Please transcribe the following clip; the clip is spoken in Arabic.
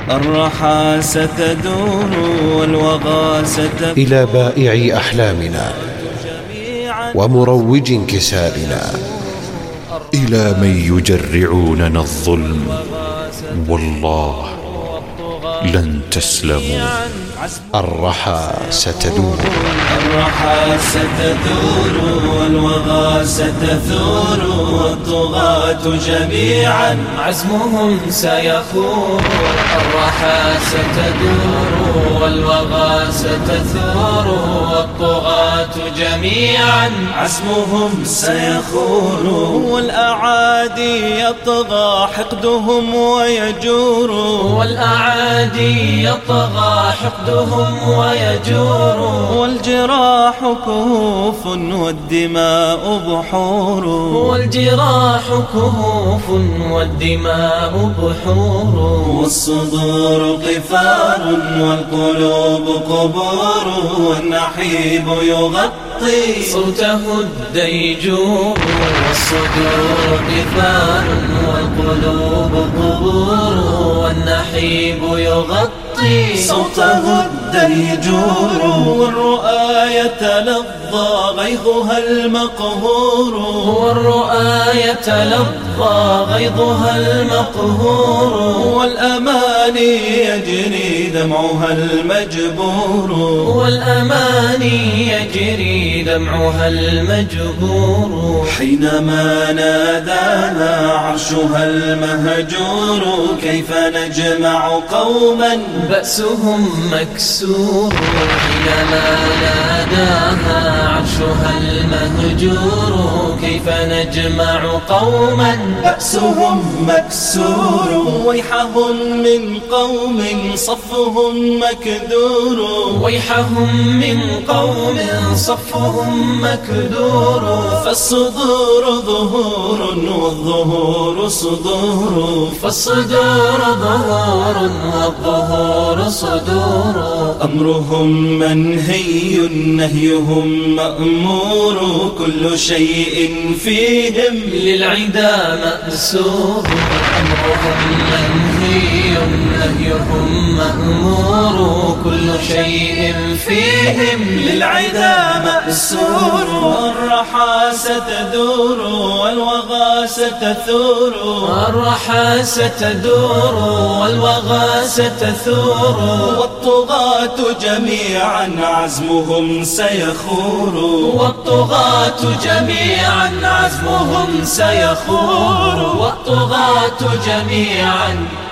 الرحى ستدور والوغى ستفور. إلى بائع أحلامنا ومروج انكسارنا، إلى من يجرعوننا الظلم، والله لن تسلموا. الرحى ستدور، الرحى ستدور والوغى ستثور، والطغاة جميعا عزمهم سيخور. الرحى ستدور والوغى ستثور، والطغاة جميعا عزمهم سيخور. والأعادي يطغى حقدهم ويجور، والأعادي يطغى حقدهم ويجور. والجراح كهوف والدماء بحور، والجراح كهوف والدماء بحور. والصدور قفار والقلوب قبور، والنحيب يغطي صوته الديجور. والصدور قفار والقلوب قبور، والنحيب يغطي صوته الديجور. والرؤى يتلظى غيظها المقهور، والرؤى يتلظى غيظها المقهور. والأماني يجري دمعها المجبور، والأماني يجري دمعها المجبور. حينما نادانا عرشها المهجور، كيف نجمع قوما بأسهم مكسور. حينما ناداها عرشها المهجور، كيف نجمع قوما بأسهم مكسور. ويحهم من قوم صفهم مكدور، ويحهم من قوم صفهم مكدور. فالصدور ظهور والظهور صدور، فالصدور ظهور والظهور صدور. أمرهم منهي نهيهم مأمور، كل شيء فيهم للعدا مأسور. أمرهم منهي نهيهم مأمور، كل شيء فيهم للعدا مأسور. الرحى ستدور والوغى ستثور، الرحى ستدور والوغى ستثور. والطغاة جميعا عزمهم سيخور، والطغاة جميعا عزمهم سيخور. والطغاة جميعا